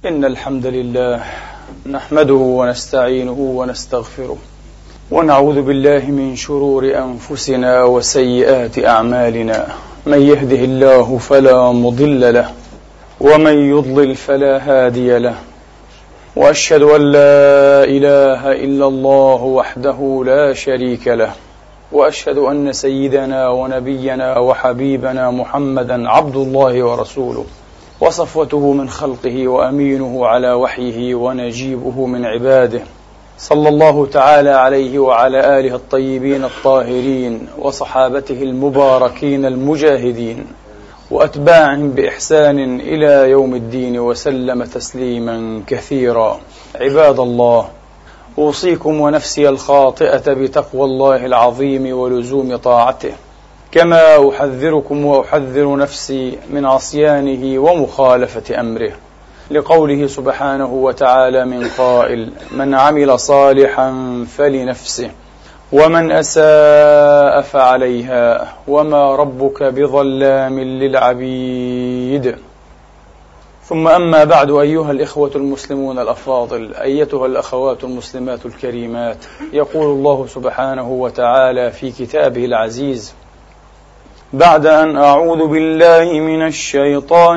إن الحمد لله نحمده ونستعينه ونستغفره ونعوذ بالله من شرور أنفسنا وسيئات أعمالنا. من يهده الله فلا مضل له ومن يضلل فلا هادي له، وأشهد أن لا إله إلا الله وحده لا شريك له، وأشهد أن سيدنا ونبينا وحبيبنا محمدا عبد الله ورسوله وصفوته من خلقه وأمينه على وحيه ونجيبه من عباده، صلى الله تعالى عليه وعلى آله الطيبين الطاهرين وصحابته المباركين المجاهدين وأتباعهم بإحسان إلى يوم الدين وسلم تسليما كثيرا. عباد الله، أوصيكم ونفسي الخاطئة بتقوى الله العظيم ولزوم طاعته، كما أحذركم وأحذر نفسي من عصيانه ومخالفة أمره، لقوله سبحانه وتعالى من قائل: من عمل صالحا فلنفسه ومن أساء فعليها وما ربك بظلام للعبيد. ثم أما بعد، أيها الإخوة المسلمون الأفاضل، أيتها الأخوات المسلمات الكريمات، يقول الله سبحانه وتعالى في كتابه العزيز بعد أن أعوذ بالله من الشيطان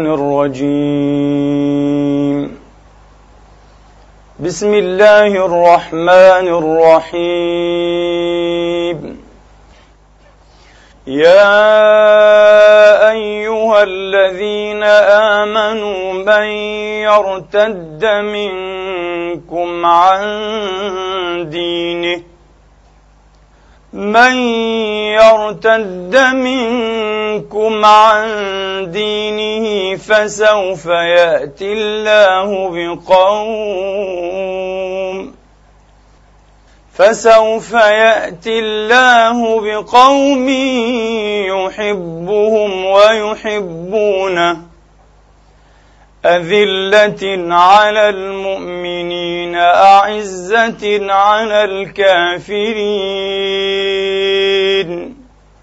الرجيم: بسم الله الرحمن الرحيم. يا أيها الذين آمنوا من يرتد منكم عن دينه فسوف يأتي الله بقوم يحبهم ويحبونه، أذلة على المؤمنين أعزة على الكافرين،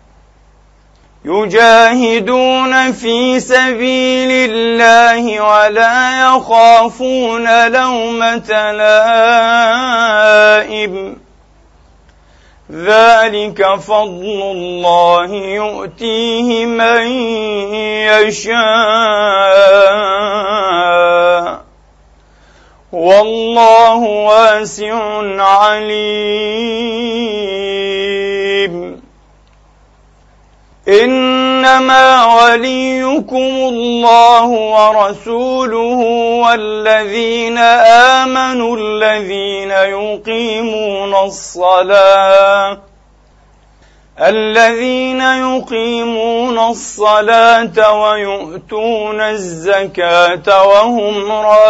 يجاهدون في سبيل الله ولا يخافون لومة لائم، ذلك فضل الله يؤتيه من يشاء والله واسع عليم. إنما وليكم الله ورسوله والذين آمنوا الذين يقيمون الصلاة ويؤتون الزكاة وهم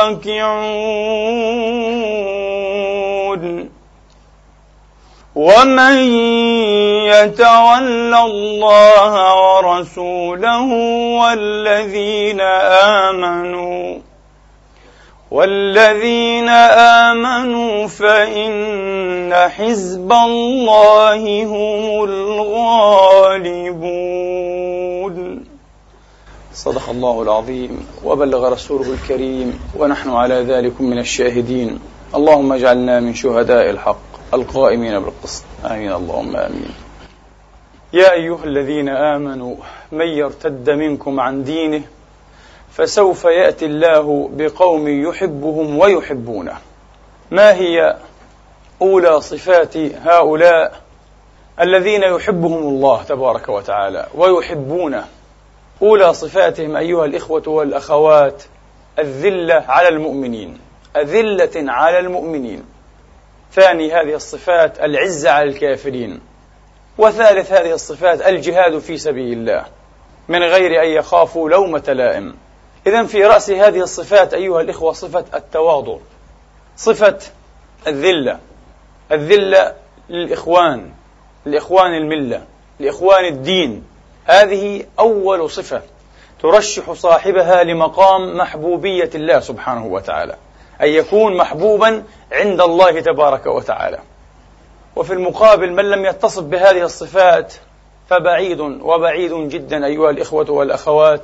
راكعون، ومن يتول الله ورسوله والذين آمنوا فإن حزب الله هم الغالبون. صدق الله العظيم وبلغ رسوله الكريم، ونحن على ذلك من الشاهدين. اللهم اجعلنا من شهداء الحق القائمين بالقسط، آمين اللهم آمين. يا أيها الذين آمنوا من يرتد منكم عن دينه فسوف يأتي الله بقوم يحبهم ويحبونه. ما هي أولى صفات هؤلاء الذين يحبهم الله تبارك وتعالى ويحبونه؟ أولى صفاتهم أيها الإخوة والأخوات الذلة على المؤمنين، أذلة على المؤمنين. ثاني هذه الصفات العزة على الكافرين. وثالث هذه الصفات الجهاد في سبيل الله من غير أن يخافوا لومة لائم. إذن في رأس هذه الصفات أيها الإخوة صفة التواضع، صفة الذلة للإخوان الملة، لإخوان الدين. هذه أول صفة ترشح صاحبها لمقام محبوبية الله سبحانه وتعالى، أن يكون محبوبا عند الله تبارك وتعالى. وفي المقابل من لم يتصف بهذه الصفات فبعيد وبعيد جدا أيها الإخوة والأخوات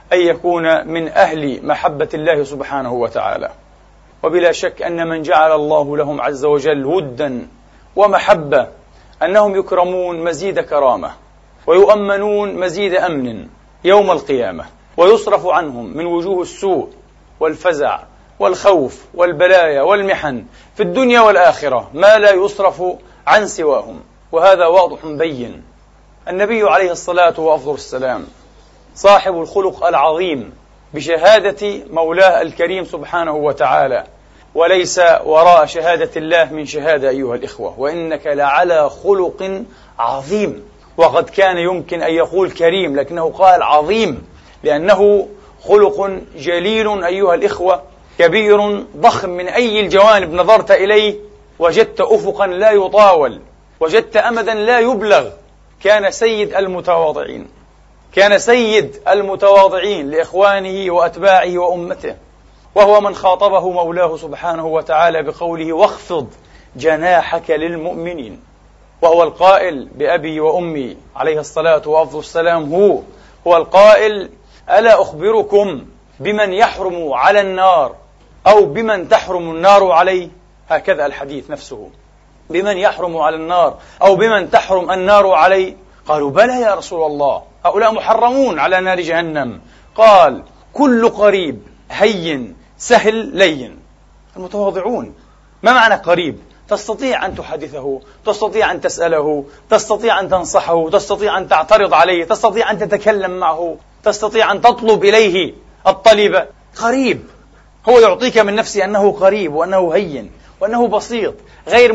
أن يكون من أهل محبة الله سبحانه وتعالى. وبلا شك أن من جعل الله لهم عز وجل ودا ومحبة أنهم يكرمون مزيد كرامة، ويؤمنون مزيد أمن يوم القيامة، ويصرف عنهم من وجوه السوء والفزع والخوف والبلايا والمحن في الدنيا والآخرة ما لا يصرف عن سواهم، وهذا واضح بين. النبي عليه الصلاة وأفضل السلام صاحب الخلق العظيم بشهادة مولاه الكريم سبحانه وتعالى، وليس وراء شهادة الله من شهادة أيها الإخوة، وإنك لعلى خلق عظيم. وقد كان يمكن أن يقول كريم، لكنه قال عظيم، لأنه خلق جليل أيها الإخوة، كبير ضخم من أي الجوانب نظرت إليه وجدت أفقا لا يطاول، وجدت أمدا لا يبلغ. كان سيد المتواضعين، كان سيد المتواضعين لإخوانه وأتباعه وأمته، وهو من خاطبه مولاه سبحانه وتعالى بقوله واخفض جناحك للمؤمنين، وهو القائل بأبي وأمي عليه الصلاة وأفضل السلام، هو القائل ألا أخبركم بمن يحرم على النار أو بمن تحرم النار عليه؟ هكذا الحديث نفسه، بمن يحرم على النار أو بمن تحرم النار عليه؟ قالوا بلى يا رسول الله، هؤلاء محرمون على نار جهنم. قال كل قريب هين سهل لين. المتواضعون ما معنى قريب؟ تستطيع أن تحدثه، تستطيع أن تسأله، تستطيع أن تنصحه، تستطيع أن تعترض عليه، تستطيع أن تتكلم معه، تستطيع أن تطلب إليه الطلب. قريب، هو يعطيك من نفسه أنه قريب وأنه هين وأنه بسيط، غير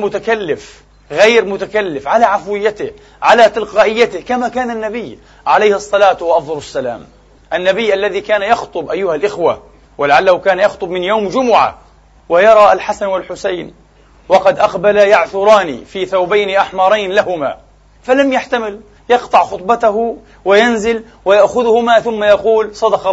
متكلف، على عفويته، على تلقائيته، كما كان النبي عليه الصلاة وأفضل السلام. النبي الذي كان يخطب أيها الإخوة، ولعله كان يخطب من يوم جمعة، ويرى الحسن والحسين وقد أقبل يعثران في ثوبين أحمرين لهما، فلم يحتمل، يقطع خطبته وينزل ويأخذهما ثم يقول صدق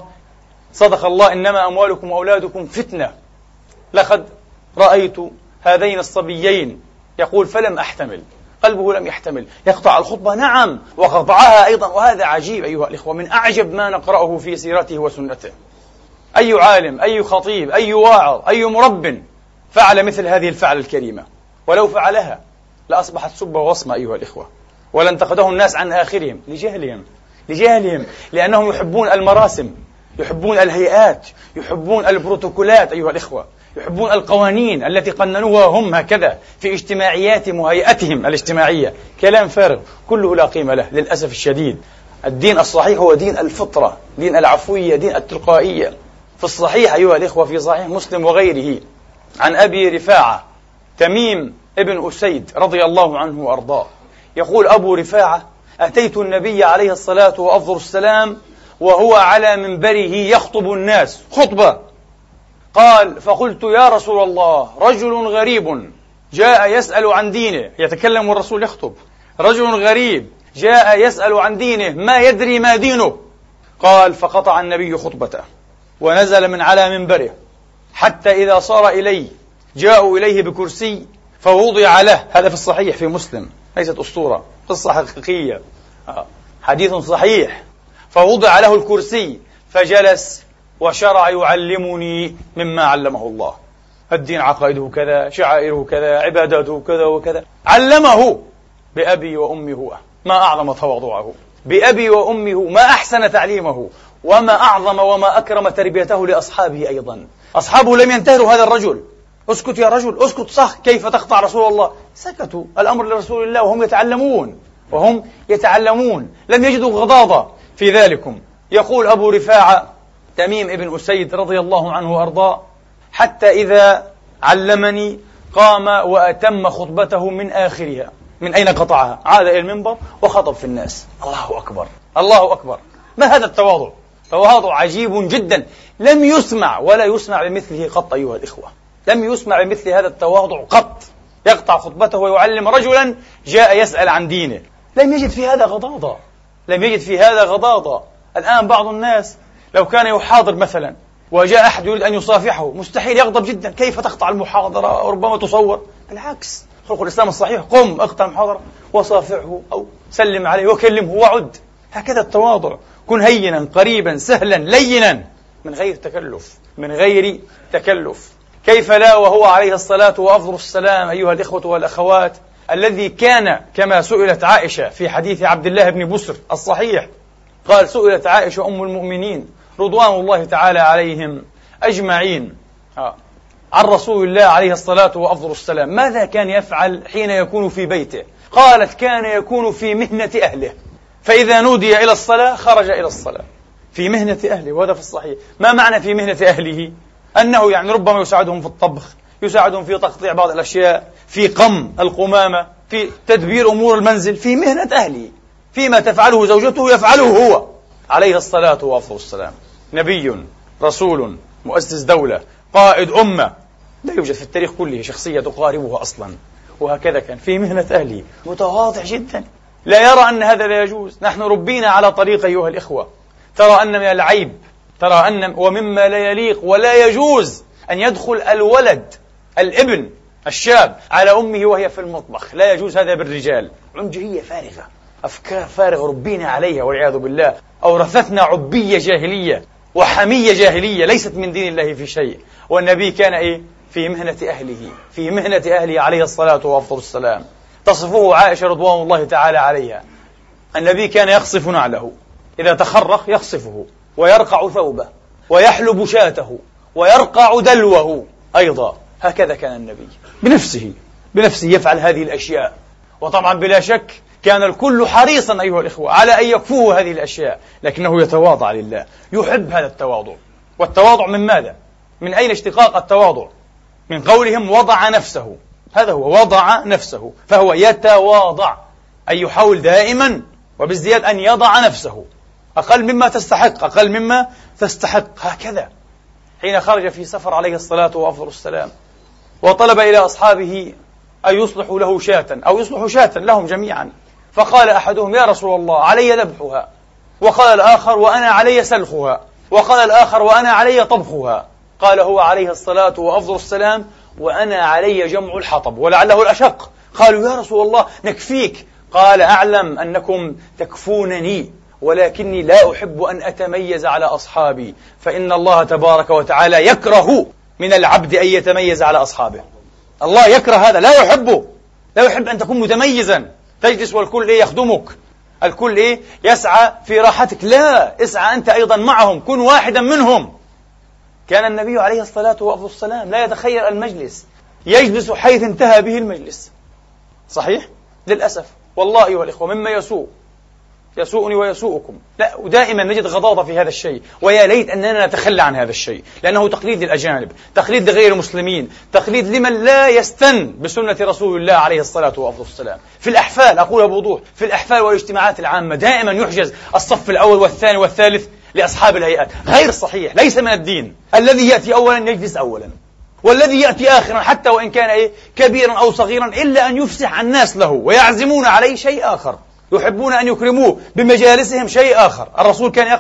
الله إنما أموالكم وأولادكم فتنة، لقد رأيت هذين الصبيين، يقول فلم أحتمل، قلبه لم يحتمل، يقطع الخطبة نعم وقطعها أيضا. وهذا عجيب أيها الإخوة، من أعجب ما نقرأه في سيرته وسنته. أي عالم، أي خطيب، أي واعظ، أي مرب فعل مثل هذه الفعل الكريمة؟ ولو فعلها لأصبحت سبة وصمة أيها الإخوة، ولانتقده الناس عن آخرهم لجهلهم، لأنهم يحبون المراسم، يحبون الهيئات، يحبون البروتوكولات أيها الإخوة، يحبون القوانين التي قننوها هم هكذا في اجتماعياتهم وهيئتهم الاجتماعية. كلام فارغ كله لا قيمة له للأسف الشديد. الدين الصحيح هو دين الفطرة، دين العفوية، دين التلقائية. في الصحيح أيها الإخوة، في صحيح مسلم وغيره، عن أبي رفاعة تميم ابن أسيد رضي الله عنه وأرضاه، يقول أبو رفاعة أتيت النبي عليه الصلاة وأفضل السلام وهو على منبره يخطب الناس خطبة، قال فقلت يا رسول الله رجل غريب جاء يسأل عن دينه، يتكلم والرسول يخطب، رجل غريب جاء يسأل عن دينه ما يدري ما دينه. قال فقطع النبي خطبته ونزل من على منبره، حتى إذا صار إليه جاءوا إليه بكرسي فوضع له، هذا في الصحيح في مسلم، ليست أسطورة، قصة حقيقية، حديث صحيح. فوضع له الكرسي فجلس وشرع يعلمني مما علمه الله، الدين عقائده كذا، شعائره كذا، عباداته كذا وكذا، علمه بأبي وأمي هو، ما أعظم تواضعه، بأبي وأمي هو، ما أحسن تعليمه، وما أعظم وما أكرم تربيته لأصحابه أيضا. أصحابه لم ينتهروا هذا الرجل، اسكت يا رجل، اسكت، صح، كيف تقطع رسول الله؟ سكتوا، الأمر لرسول الله وهم يتعلمون، لم يجدوا غضاضة في ذلكم. يقول أبو رفاعة تميم ابن أسيد رضي الله عنه وأرضاه حتى إذا علمني قام وأتم خطبته من آخرها. من أين قطعها؟ عاد إلى المنبر وخطب في الناس. الله أكبر، الله أكبر. ما هذا التواضع؟ تواضع عجيب جدا، لم يسمع ولا يسمع بمثله قط أيها الإخوة، لم يسمع بمثل هذا التواضع قط. يقطع خطبته ويعلم رجلا جاء يسأل عن دينه، لم يجد في هذا غضاضة. الآن بعض الناس لو كان يحاضر مثلا وجاء أحد يريد أن يصافحه مستحيل، يغضب جدا، كيف تقطع المحاضرة وربما تصور. بالعكس، خلق الإسلام الصحيح، قم اقطع المحاضرة وصافحه أو سلم عليه وكلمه وعد. هكذا التواضع، كن هينا قريبا سهلا لينا من غير تكلف، من غير تكلف. كيف لا وهو عليه الصلاة وأفضل السلام أيها الإخوة والأخوات الذي كان كما سئلت عائشة في حديث عبد الله بن بسر الصحيح، قال سئلت عائشة أم المؤمنين رضوان الله تعالى عليهم أجمعين عن رسول الله عليه الصلاة وأفضل السلام ماذا كان يفعل حين يكون في بيته؟ قالت كان يكون في مهنة أهله، فإذا نودي إلى الصلاة خرج إلى الصلاة. في مهنة أهله، وهذا في الصحيح. ما معنى في مهنة أهله؟ أنه يعني ربما يساعدهم في الطبخ، يساعدهم في تقطيع بعض الأشياء، في قم القمامة، في تدبير أمور المنزل، في مهنة أهله. فيما تفعله زوجته يفعله هو عليه الصلاة وأفضل السلام. نبي، رسول، مؤسس دولة، قائد أمة، لا يوجد في التاريخ كله شخصية تقاربه أصلا. وهكذا كان في مهنة أهله، متواضع جدا، لا يرى أن هذا لا يجوز. نحن ربينا على طريق أيها الإخوة. ترى أن من العيب، ترى أن ومما لا يليق ولا يجوز أن يدخل الولد الابن الشاب على أمه وهي في المطبخ، لا يجوز هذا بالرجال. عنجهية فارغة، أفكار فارغة ربينا عليها والعياذ بالله. أورثتنا عبية جاهلية وحمية جاهلية ليست من دين الله في شيء. والنبي كان إيه؟ في مهنة أهله، في مهنة أهله عليه الصلاة وأفضل السلام. تصفه عائشة رضوان الله تعالى عليها. النبي كان يقصف نعله، إذا تخرق يقصفه، ويرقع ثوبه، ويحلب شاته، ويرقع دلوه أيضا. هكذا كان النبي بنفسه يفعل هذه الأشياء. وطبعا بلا شك كان الكل حريصا أيها الإخوة على أن يكفوه هذه الأشياء، لكنه يتواضع لله، يحب هذا التواضع. والتواضع من ماذا؟ من أين اشتقاق التواضع؟ من قولهم وضع نفسه، هذا هو وضع نفسه، فهو يتواضع، أي يحاول دائما وبالزيادة أن يضع نفسه أقل مما تستحق، أقل مما تستحق. هكذا حين خرج في سفر عليه الصلاة وأفضل السلام وطلب إلى أصحابه أن يصلحوا له شاة أو يصلحوا شاة لهم جميعا، فقال أحدهم يا رسول الله علي ذبحها، وقال الآخر وأنا علي سلخها، وقال الآخر وأنا علي طبخها. قال هو عليه الصلاة وأفضل السلام وأنا علي جمع الحطب، ولعله الأشق. قالوا يا رسول الله نكفيك. قال أعلم أنكم تكفونني، ولكني لا أحب أن أتميز على أصحابي، فإن الله تبارك وتعالى يكره من العبد أن يتميز على أصحابه. الله يكره هذا، لا يحب أن تكون متميزا، تجلس والكل يخدمك، الكل يسعى في راحتك. لا، اسعى أنت أيضا معهم، كن واحدا منهم. كان النبي عليه الصلاة والسلام لا يتخير المجلس، يجلس حيث انتهى به المجلس. صحيح؟ للأسف والله أيها الإخوة مما يسوءني ويسوءكم، لا، ودائما نجد غضاضة في هذا الشيء، ويا ليت أننا نتخلى عن هذا الشيء، لأنه تقليد للأجانب، تقليد لغير المسلمين، تقليد لمن لا يستن بسنة رسول الله عليه الصلاة والسلام. في الأحفال، أقولها بوضوح، في الأحفال والاجتماعات العامة دائما يحجز الصف الأول والثاني والثالث لأصحاب الهيئات. غير صحيح، ليس من الدين. الذي يأتي أولا يجلس أولا، والذي يأتي آخرا حتى وإن كان كبيرا أو صغيرا، إلا أن يفسح الناس له ويعزمون عليه شيء آخر، يحبون أن يكرموه بمجالسهم شيء آخر. الرسول كان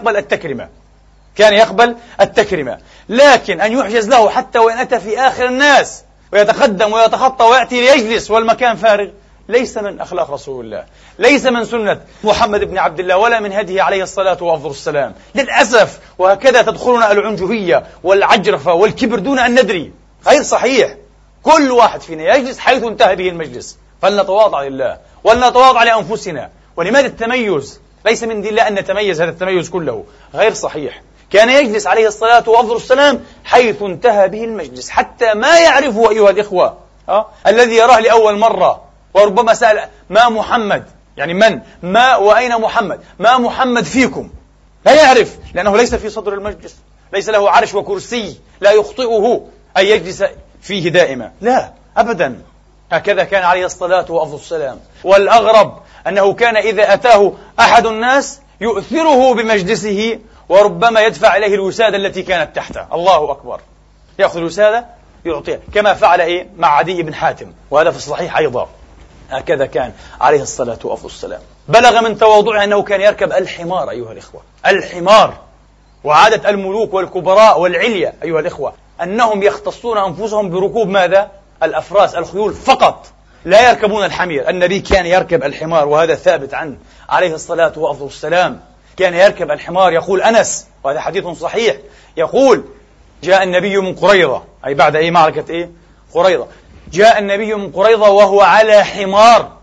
يقبل التكرمة، لكن أن يحجز له حتى وإن أتى في آخر الناس ويتقدم ويتخطى ويأتي ليجلس والمكان فارغ، ليس من أخلاق رسول الله، ليس من سنة محمد بن عبد الله، ولا من هديه عليه الصلاة والسلام. للأسف وهكذا تدخلنا العنجهية والعجرفة والكبر دون أن ندري. غير صحيح. كل واحد فينا يجلس حيث انتهى به المجلس، فلنتواضع لله ولنتواضع لأنفسنا. ولماذا التميز؟ ليس من دين الله أن نتميز، هذا التميز كله غير صحيح. كان يجلس عليه الصلاة والسلام حيث انتهى به المجلس، حتى ما يعرفه أيها الإخوة الذي يراه لأول مرة، وربما سأل ما محمد، يعني من؟ ما وأين محمد؟ ما محمد فيكم؟ لا يعرف، لأنه ليس في صدر المجلس، ليس له عرش وكرسي لا يخطئه أن يجلس فيه دائما، لا أبدا. هكذا كان عليه الصلاة والسلام. والأغرب أنه كان إذا أتاه أحد الناس يؤثره بمجلسه، وربما يدفع إليه الوسادة التي كانت تحته. الله أكبر، يأخذ الوسادة يعطيها، كما فعل مع عدي بن حاتم، وهذا في الصحيح أيضا. هكذا كان عليه الصلاة والسلام. بلغ من تواضعه أنه كان يركب الحمار أيها الإخوة، الحمار. وعادة الملوك والكبراء والعليا أيها الإخوة أنهم يختصون أنفسهم بركوب ماذا؟ الأفراس، الخيول فقط، لا يركبون الحمير. النبي كان يركب الحمار، وهذا ثابت عنه عليه الصلاة والسلام. كان يركب الحمار. يقول أنس، وهذا حديث صحيح، يقول جاء النبي من قريظة، أي بعد معركة قريظة، جاء النبي من قريظة وهو على حمار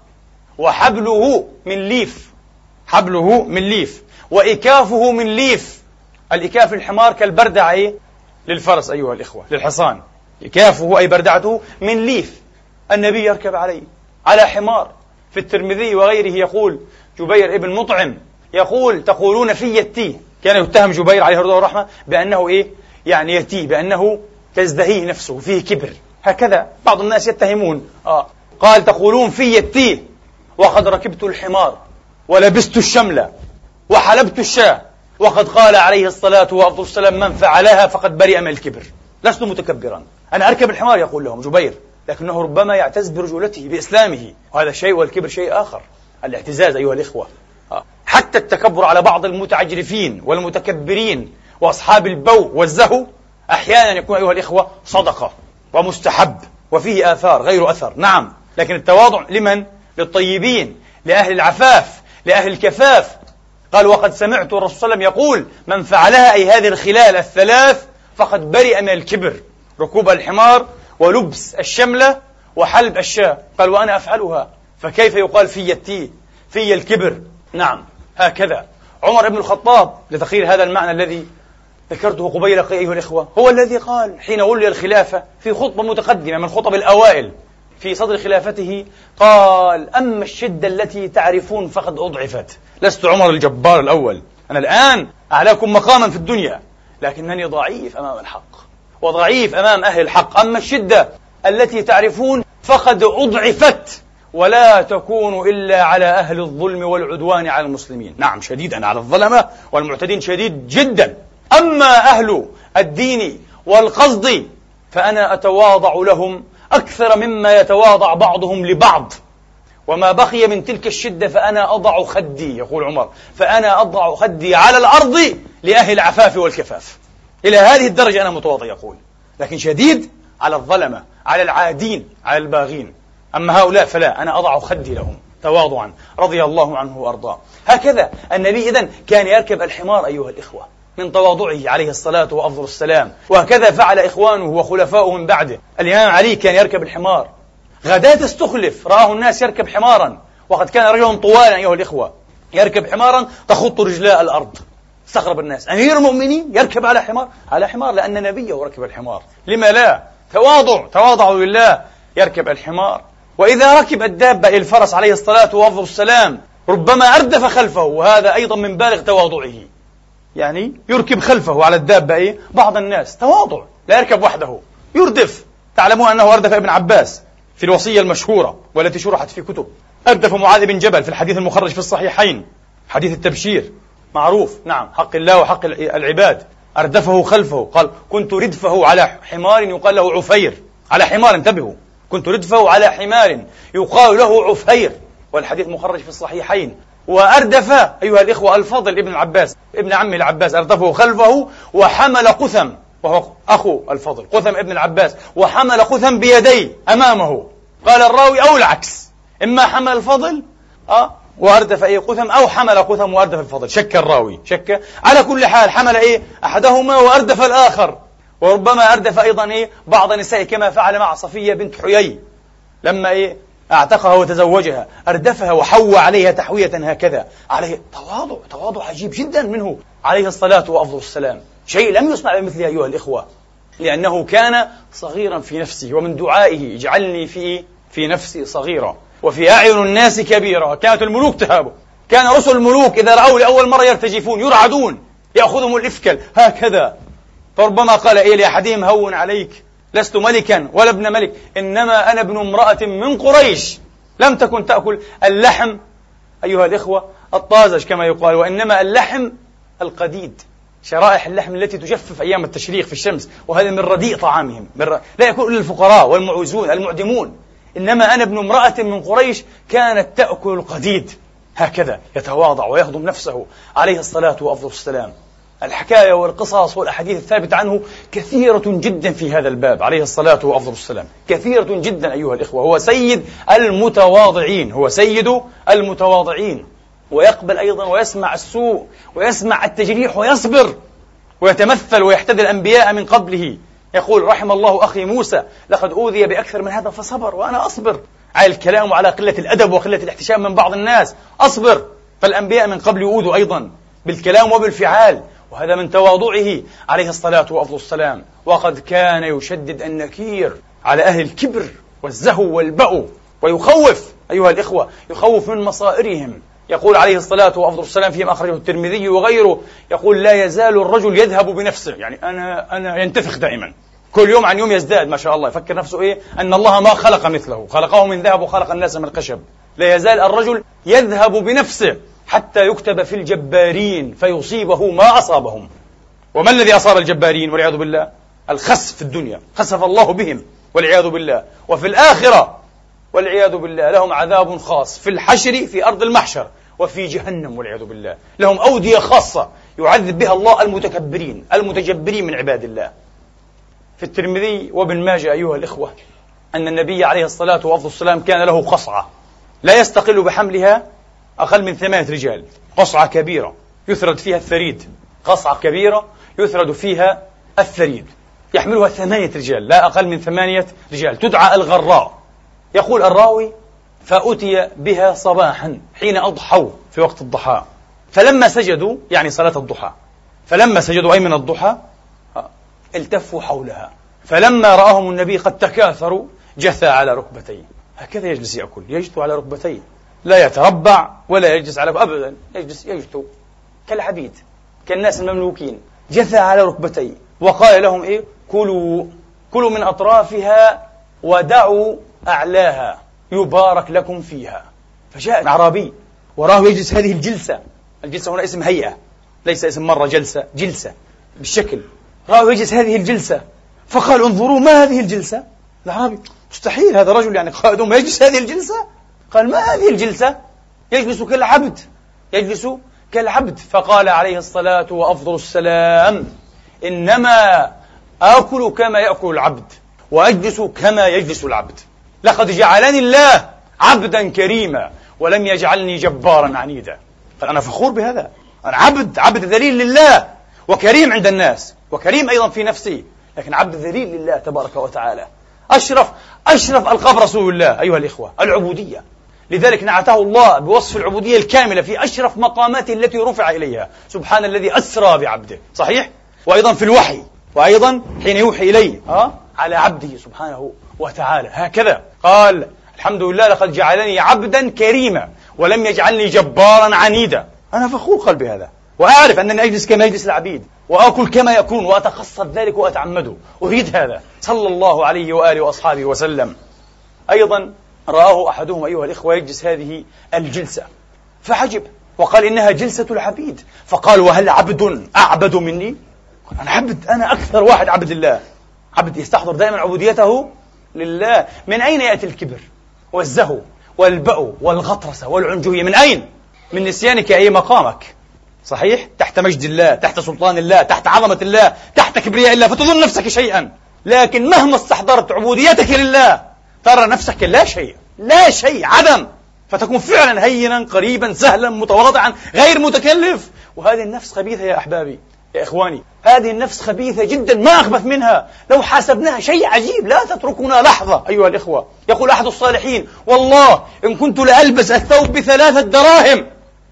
وحبله من ليف، حبله من ليف وإكافه من ليف. الإكاف الحمار كالبردعة للفرس أيها الإخوة، للحصان. إكافه أي بردعته من ليف. النبي يركب على حمار. في الترمذي وغيره يقول جبير ابن مطعم يقول تقولون في يتيه. كان يتهم جبير عليه الرضا والرحمة بأنه يعني يتيه، بأنه تزدهيه نفسه، فيه كبر. هكذا بعض الناس يتهمون. قال تقولون في يتيه وقد ركبت الحمار ولبست الشملة وحلبت الشاة، وقد قال عليه الصلاة والسلام من فعلها فقد برئ من الكبر. لست متكبرا، أنا أركب الحمار يقول لهم جبير، لكنه ربما يعتز برجولته بإسلامه، وهذا شيء والكبر شيء آخر. الاعتزاز أيها الإخوة، حتى التكبر على بعض المتعجرفين والمتكبرين وأصحاب البو والزهو أحيانا يكون أيها الإخوة صدقة ومستحب وفيه آثار غير أثر، نعم، لكن التواضع لمن؟ للطيبين، لأهل العفاف، لأهل الكفاف. قال وقد سمعت الرسول صلى الله عليه وسلم يقول من فعلها، أي هذه الخلال الثلاث، فقد برئ من الكبر. ركوب الحمار ولبس الشملة وحلب الشاة. قال وأنا أفعلها، فكيف يقال في يتيه، في الكبر؟ نعم، هكذا. عمر بن الخطاب، لتقرير هذا المعنى الذي ذكرته قبيل أيها الإخوة، هو الذي قال حين ولي الخلافة في خطبة متقدمة من خطب الأوائل في صدر خلافته، قال أما الشدة التي تعرفون فقد أضعفت. لست عمر الجبار الأول، أنا الآن أعلاكم مقاما في الدنيا، لكنني ضعيف أمام الحق وضعيف أمام أهل الحق. أما الشدة التي تعرفون فقد أضعفت، ولا تكون إلا على أهل الظلم والعدوان على المسلمين. نعم، شديد أنا على الظلمة والمعتدين، شديد جدا. أما أهل الدين والقصد فأنا أتواضع لهم أكثر مما يتواضع بعضهم لبعض، وما بقي من تلك الشدة فأنا أضع خدي، يقول عمر، فأنا أضع خدي على الأرض لأهل العفاف والكفاف. إلى هذه الدرجة أنا متواضع يقول، لكن شديد على الظلمة، على العادين، على الباغين. أما هؤلاء فلا، أنا أضع خدي لهم تواضعا، رضي الله عنه وأرضاه. هكذا النبي إذن كان يركب الحمار أيها الإخوة من تواضعه عليه الصلاة والسلام، وهكذا فعل إخوانه وخلفاؤه من بعده. الإمام علي كان يركب الحمار. غداة استخلف رآه الناس يركب حمارا، وقد كان رجلا طوالا أيها الإخوة، يركب حمارا تخط رجلاء الأرض. استغرب الناس، أمير المؤمنين يركب على حمار، لأن نبيه ركب الحمار، لما لا؟ تواضعوا لله، يركب الحمار. وإذا ركب الدابة الفرس عليه الصلاة والسلام ربما أردف خلفه، وهذا أيضا من بالغ تواضعه، يعني يركب خلفه على الدابة بعض الناس، تواضع، لا يركب وحده، يردف. تعلمون أنه أردف ابن عباس في الوصية المشهورة والتي شرحت في كتب، أردف معاذ بن جبل في الحديث المخرج في الصحيحين، حديث التبشير معروف، نعم، حق الله وحق العباد. أردفه خلفه، قال كنت ردفه على حمار يقال له عفير، على حمار، انتبهوا، كنت ردفه على حمار يقال له عفير، والحديث مخرج في الصحيحين. وأردف أيها الإخوة الفضل ابن العباس، ابن عم العباس، أردفه خلفه وحمل قثم، وهو أخو الفضل، قثم ابن العباس، وحمل قثم بيديه أمامه. قال الراوي أو العكس، إما حمل الفضل وأردف قثم، أو حمل قثم وأردف الفضل، شك الراوي، شك. على كل حال حمل أحدهما وأردف الآخر. وربما أردف أيضا بعض النساء كما فعل مع صفية بنت حيي لما أعتقها وتزوجها، أردفها وحوى عليها تحوية هكذا. عليه تواضع عجيب جدا منه عليه الصلاة والسلام، شيء لم يصنع بمثله أيها الإخوة، لأنه كان صغيرا في نفسه، ومن دعائه اجعلني في نفسي صغيرا وفي أعين الناس كبيرا. كانت الملوك تهابه، كان رسل الملوك إذا رأوا لأول مرة يرتجفون، يرعدون، يأخذهم الإفكل هكذا. فربما قال لأحدهم هون عليك، لست ملكا ولا ابن ملك، إنما أنا ابن امرأة من قريش لم تكن تأكل اللحم أيها الإخوة الطازج كما يقال، وإنما اللحم القديد، شرائح اللحم التي تجفف أيام التشريق في الشمس، وهذا من رديء طعامهم، لا يكون إلا الفقراء والمعوزون المعدمون. إنما أنا ابن امرأة من قريش كانت تأكل القديد. هكذا يتواضع ويخدم نفسه عليه الصلاة والسلام. الحكاية والقصص والأحاديث الثابتة عنه كثيرة جدا في هذا الباب عليه الصلاة والسلام، كثيرة جدا أيها الإخوة. هو سيد المتواضعين، هو سيد المتواضعين. ويقبل أيضا ويسمع السوء ويسمع التجريح ويصبر ويتمثل ويحتذي الأنبياء من قبله. يقول رحم الله أخي موسى لقد أوذي بأكثر من هذا فصبر وأنا أصبر على الكلام وعلى قلة الأدب وقلة الاحتشام من بعض الناس، أصبر. فالأنبياء من قبل يؤذوا أيضا بالكلام وبالفعال، وهذا من تواضعه عليه الصلاة وأفضل السلام. وقد كان يشدد النكير على أهل الكبر والزهو والبأو، ويخوف أيها الإخوة، يخوف من مصائرهم. يقول عليه الصلاة وأفضل السلام فيما أخرجه الترمذي وغيره، يقول لا يزال الرجل يذهب بنفسه، يعني أنا ينتفخ دائما، كل يوم عن يوم يزداد ما شاء الله، يفكر نفسه إيه؟ أن الله ما خلق مثله، خلقه من ذهب وخلق الناس من خشب. لا يزال الرجل يذهب بنفسه حتى يكتب في الجبارين فيصيبه ما أصابهم. وما الذي أصاب الجبارين والعياذ بالله؟ الخسف في الدنيا، خسف الله بهم والعياذ بالله، وفي الآخرة والعياذ بالله لهم عذاب خاص في الحشر في أرض المحشر وفي جهنم والعياذ بالله، لهم أودية خاصة يعذب بها الله المتكبرين المتجبرين من عباد الله. في الترمذي وابن ماجه أيها الإخوة أن النبي عليه الصلاة والسلام كان له قصعة لا يستقل بحملها أقل من 8 رجال، قصعة كبيرة يثرد فيها الثريد، قصعة كبيرة يثرد فيها الثريد يحملها 8 رجال لا أقل من 8 رجال، تدعى الغراء. يقول الراوي فأتي بها صباحا حين أضحوا في وقت الضحى، فلما سجدوا يعني صلاة الضحى، فلما سجدوا أي من الضحى التفوا حولها، فلما رآهم النبي قد تكاثروا جثى على ركبتيه، هكذا يجلس يأكل، يجثو على ركبتيه، لا يتربع ولا يجلس على أبدا، يجثو كالعبيد كالناس المملوكين، جثى على ركبتيه وقال لهم إيه؟ كلوا من أطرافها ودعوا أعلاها يبارك لكم فيها. فجاء أعرابي وراه يجلس هذه الجلسة، الجلسة هنا اسم هيئة ليس اسم مرة، جلسة بالشكل، راه يجلس هذه الجلسة، فقال انظروا ما هذه الجلسة. الأعرابي مستحيل هذا رجل يعني قائد ما يجلس هذه الجلسة، قال ما هذه الجلسة؟ يجلس كالعبد، يجلس كالعبد. فقال عليه الصلاة وأفضل السلام إنما آكل كما يأكل العبد وأجلس كما يجلس العبد، لقد جعلني الله عبدا كريما ولم يجعلني جبارا عنيدا. قال أنا فخور بهذا، أنا عبد ذليل لله وكريم عند الناس وكريم أيضا في نفسي، لكن عبد ذليل لله تبارك وتعالى. أشرف ألقاب رسول الله أيها الإخوة العبودية، لذلك نعته الله بوصف العبودية الكاملة في أشرف مقاماته التي رفع إليها، سبحان الذي أسرى بعبده، صحيح؟ وأيضا في الوحي، وأيضا حين يوحي إليه على عبده سبحانه وتعالى، هكذا قال الحمد لله لقد جعلني عبدا كريما ولم يجعلني جبارا عنيدا. أنا فخور قلبي هذا، وأعرف أنني أجلس كما يجلس العبيد وأكل كما يكون وأتقصد ذلك وأتعمده، أريد هذا صلى الله عليه وآله وأصحابه وسلم. أيضا رآه أحدهم أيها الإخوة يجلس هذه الجلسة فعجب وقال إنها جلسة العبيد، فقال وهل عبد أعبد مني؟ أنا عبد، أنا أكثر واحد عبد الله، عبد يستحضر دائما عبوديته لله. من أين يأتي الكبر والزهو والبأو والغطرسة والعنجهية؟ من أين؟ من نسيانك أي مقامك، صحيح؟ تحت مجد الله، تحت سلطان الله، تحت عظمة الله، تحت كبرياء الله، فتظن نفسك شيئا، لكن مهما استحضرت عبوديتك لله ترى نفسك لا شيء عدم، فتكون فعلا هينا قريبا سهلا متواضعا غير متكلف. وهذه النفس خبيثة يا أحبابي يا إخواني، هذه النفس خبيثة جدا ما أخبث منها، لو حاسبناها شيء عجيب لا تتركنا لحظة أيها الإخوة. يقول أحد الصالحين والله إن كنت لألبس الثوب ب3 دراهم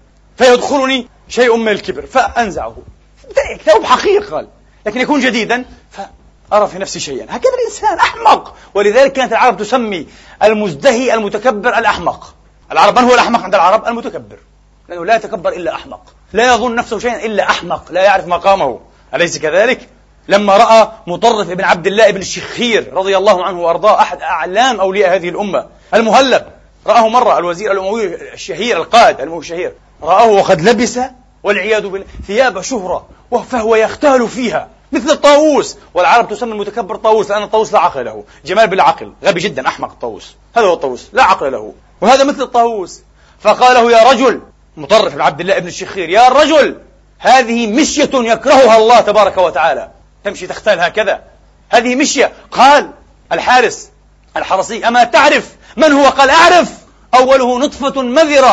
فيدخلني شيء من الكبر فأنزعه، ثوب حقير قال، لكن يكون جديدا فأرى في نفسي شيئا. هكذا الإنسان أحمق، ولذلك كانت العرب تسمي المزدهي المتكبر الأحمق. العرب من هو الأحمق عند العرب؟ المتكبر، لأنه لا يتكبر إلا أحمق، لا يظن نفسه شيئا إلا أحمق، لا يعرف مقامه، أليس كذلك؟ لما رأى مطرف بن عبد الله بن الشخير رضي الله عنه وأرضاه أحد أعلام أولياء هذه الأمة المهلب، رآه مرة الوزير الأموي الشهير القائد الأموي الشهير، رآه وقد لبس والعياذ بالله ثياب شهرة فهو يختال فيها مثل الطاووس، والعرب تسمى المتكبر طاووس لأن الطاووس لا عقل له، جمال بلا عقل، غبي جدا أحمق الطاووس، هذا هو الطاووس لا عقل له، وهذا مثل الطاووس. فقال له يا رجل، مطرف بن عبد الله بن الشخير، يا رجل هذه مشية يكرهها الله تبارك وتعالى، تمشي تختال هكذا، هذه مشية. قال الحارس الحرسي أما تعرف من هو؟ قال أعرف، أوله نطفة مذرة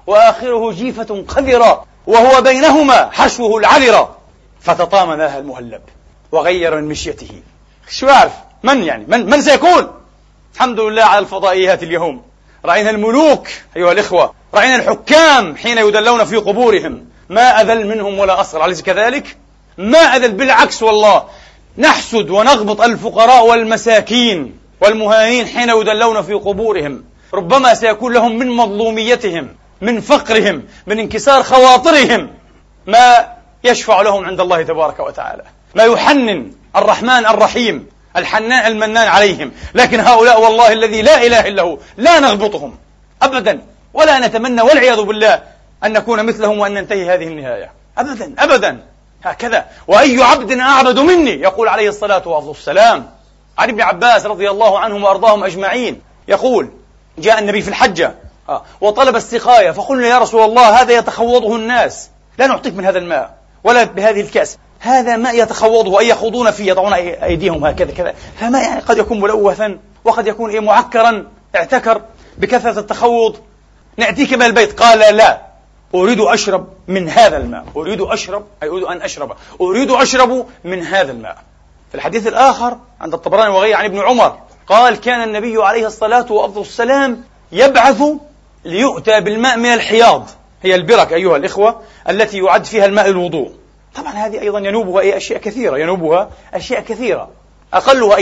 وآخره جيفة قذرة وهو بينهما حشوه العذرة، فتطامن لها المهلب وغير من مشيته. شو يعرف من سيكون؟ الحمد لله على الفضائيات اليوم. رأينا الملوك أيها الإخوة، رأينا الحكام حين يدلون في قبورهم، ما أذل منهم ولا أصغر، أليس كذلك؟ ما أذل، بالعكس والله، نحسد ونغبط الفقراء والمساكين والمهانين حين يدلون في قبورهم. ربما سيكون لهم من مظلوميتهم، من فقرهم، من انكسار خواطرهم ما يشفع لهم عند الله تبارك وتعالى، ما يحنن الرحمن الرحيم الحنان المنان عليهم. لكن هؤلاء والله الذي لا إله إلا هو لا نغبطهم أبدا، ولا نتمنى والعياذ بالله أن نكون مثلهم وأن ننتهي هذه النهاية أبدا أبدا. هكذا وأي عبد أعبد مني، يقول عليه الصلاة والسلام عن ابن عباس رضي الله عنهم وأرضاهم أجمعين، يقول: جاء النبي في الحجة وطلب السقاية، فقلنا: يا رسول الله، هذا يتخوضه الناس، لا نعطيك من هذا الماء ولا بهذه الكأس، هذا ماء يتخوضه أي يخوضون فيه، يضعون أيديهم هكذا كذا، فما يعني قد يكون ملوثا وقد يكون معكرا، اعتكر بكثرة التخوض، نأتيك من البيت. قال: لا، أريد أشرب من هذا الماء، أريد أشرب من هذا الماء. في الحديث الآخر عند الطبراني وغيره عن ابن عمر قال: كان النبي عليه الصلاة والسلام يبعث ليؤتى بالماء من الحياض، هي البرك أيها الإخوة التي يعد فيها الماء الوضوء. طبعا هذه أيضا ينوبها أشياء كثيرة، أقلها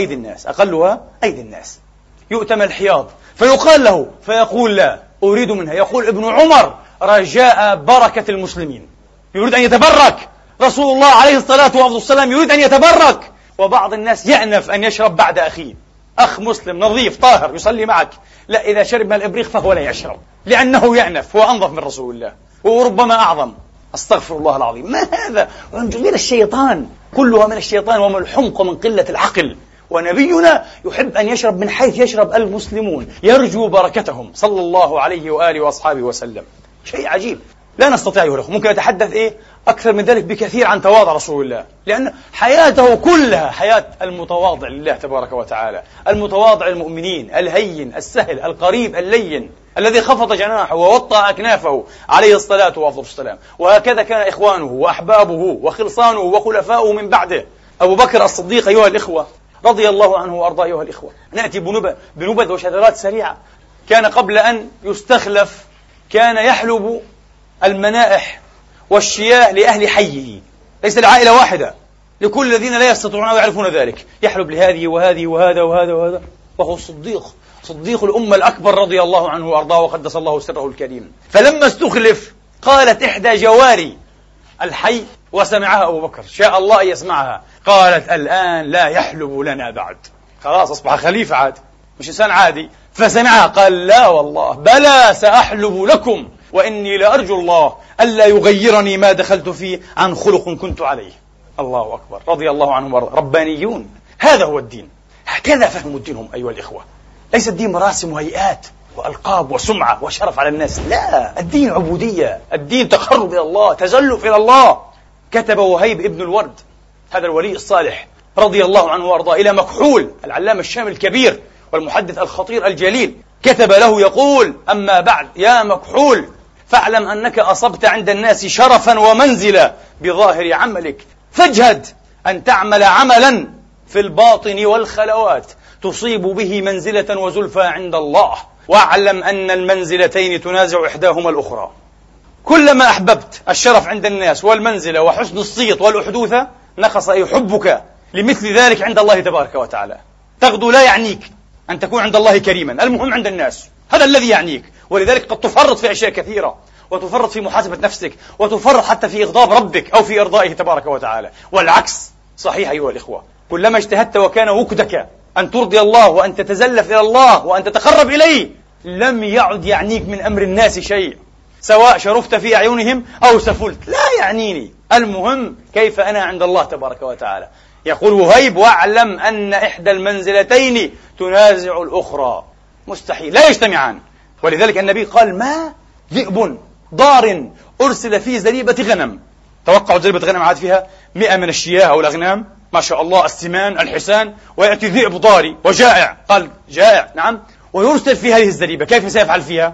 أيدي الناس، يؤتى من الحياض، فيقال له فيقول: لا أريد منها. يقول ابن عمر: رجاء بركة المسلمين، يريد أن يتبرك، رسول الله عليه الصلاة والسلام يريد أن يتبرك. وبعض الناس يأنف أن يشرب بعد أخيه، أخ مسلم نظيف طاهر يصلي معك، لا، إذا شرب من الإبريق فهو لا يشرب، لأنه يأنف، هو أنظف من رسول الله وربما أعظم. أستغفر الله العظيم، ما هذا؟ من الشيطان، كلها من الشيطان ومن الحمق ومن قلة العقل. ونبينا يحب أن يشرب من حيث يشرب المسلمون، يرجو بركتهم صلى الله عليه وآله وأصحابه وسلم. شيء عجيب، لا نستطيع أيها الأخوة. ممكن أتحدث أكثر من ذلك بكثير عن تواضع رسول الله، لأن حياته كلها حياة المتواضع لله تبارك وتعالى، المتواضع المؤمنين، الهين السهل القريب اللين، الذي خفض جناحه ووطأ أكنافه عليه الصلاة والسلام. وهكذا كان إخوانه وأحبابه وخلصانه وخلفاؤه من بعده. أبو بكر الصديق أيها الإخوة رضي الله عنه وأرضاه أيها الإخوة، نأتي بنبذ وشذرات سريعة. كان قبل أن يستخلف كان يحلب المنائح والشياه لأهل حيه، ليس لعائلة واحدة، لكل الذين لا يستطيعون أو يعرفون ذلك، يحلب لهذه وهذه وهذا وهذا وهذا، وهو صديق الأمة الأكبر رضي الله عنه وأرضاه وقدس الله سره الكريم. فلما استخلف قالت إحدى جواري الحي، وسمعها أبو بكر، شاء الله أن يسمعها، قالت: الآن لا يحلب لنا بعد، خلاص أصبح خليفة عاد، مش إنسان عادي. فسمعها قال: لا والله، بلى سأحلب لكم، وإني لأرجو الله ألا يغيرني ما دخلت فيه عن خلق كنت عليه. الله أكبر، رضي الله عنهم ربانيون. هذا هو الدين، هكذا فهم الدين هم أيها الإخوة. ليس الدين مراسم وهيئات وألقاب وسمعة وشرف على الناس، لا، الدين عبودية، الدين تقرب إلى الله، تزلف إلى الله. كتب وهيب ابن الورد، هذا الولي الصالح رضي الله عنه وأرضاه، إلى مكحول العلامة الشامي الكبير والمحدث الخطير الجليل، كتب له يقول: أما بعد يا مكحول، فاعلم أنك أصبت عند الناس شرفا ومنزلا بظاهر عملك، فاجهد أن تعمل عملا في الباطن والخلوات تصيب به منزلة وزلفى عند الله، واعلم أن المنزلتين تنازع إحداهما الأخرى. كلما أحببت الشرف عند الناس والمنزلة وحسن الصيت والأحدوثة، نقص حبك لمثل ذلك عند الله تبارك وتعالى. تغدو لا يعنيك أن تكون عند الله كريما، المهم عند الناس، هذا الذي يعنيك. ولذلك قد تفرط في أشياء كثيرة، وتفرط في محاسبة نفسك، وتفرط حتى في إغضاب ربك أو في إرضائه تبارك وتعالى. والعكس صحيح أيها الإخوة، كلما اجتهدت وكان وكدك أن ترضي الله وأن تتزلف إلى الله وأن تتقرب إليه، لم يعد يعنيك من أمر الناس شيء، سواء شرفت في أعينهم أو سفلت، لا يعنيني، المهم كيف أنا عند الله تبارك وتعالى. يقول وهيب: واعلم أن إحدى المنزلتين تنازع الأخرى، مستحيل، لا يجتمعان. ولذلك النبي قال: ما ذئب ضار أرسل في زريبة غنم، توقعوا زريبة غنم عاد فيها 100 من الشياه أو الأغنام، ما شاء الله، السمان الحسان، ويأتي ذئب ضاري وجائع، قال جائع نعم، ويرسل في هذه الزريبة، كيف سيفعل فيها؟